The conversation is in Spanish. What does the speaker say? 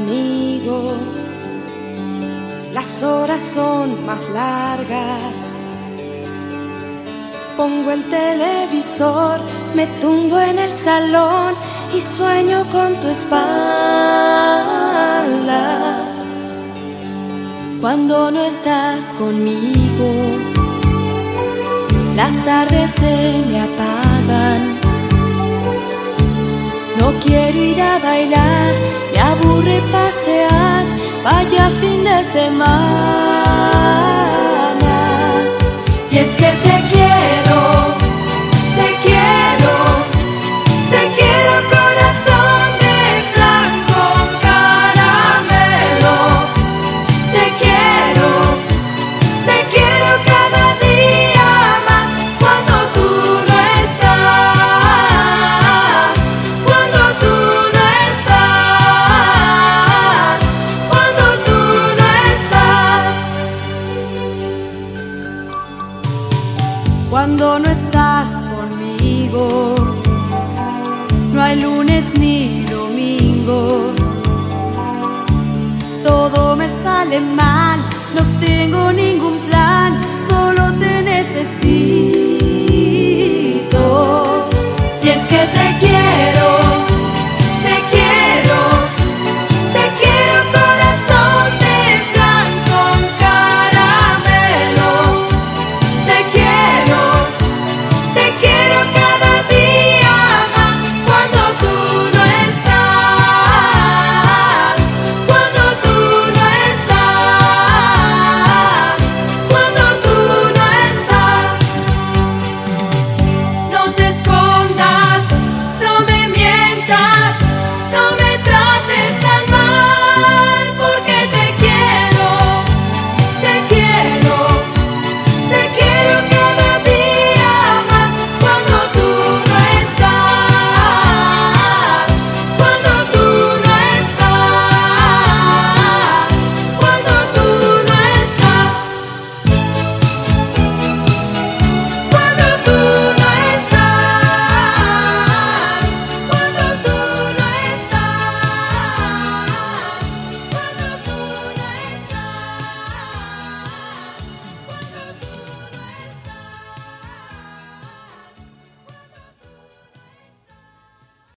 conmigo, las horas son más largas. Pongo el televisor, me tumbo en el salón y sueño con tu espalda. Cuando no estás conmigo, las tardes se me apagan. No quiero ir a bailar, me aburre pasear, vaya fin de semana. Y es que te quiero, te quiero, te quiero corazón de blanco caramelo. Te quiero cada día más cuando tú no estás, cuando tú no estás, cuando tú no estás. Cuando no estás conmigo, no hay lunes ni domingos. Todo me sale mal, no tengo ningún plan.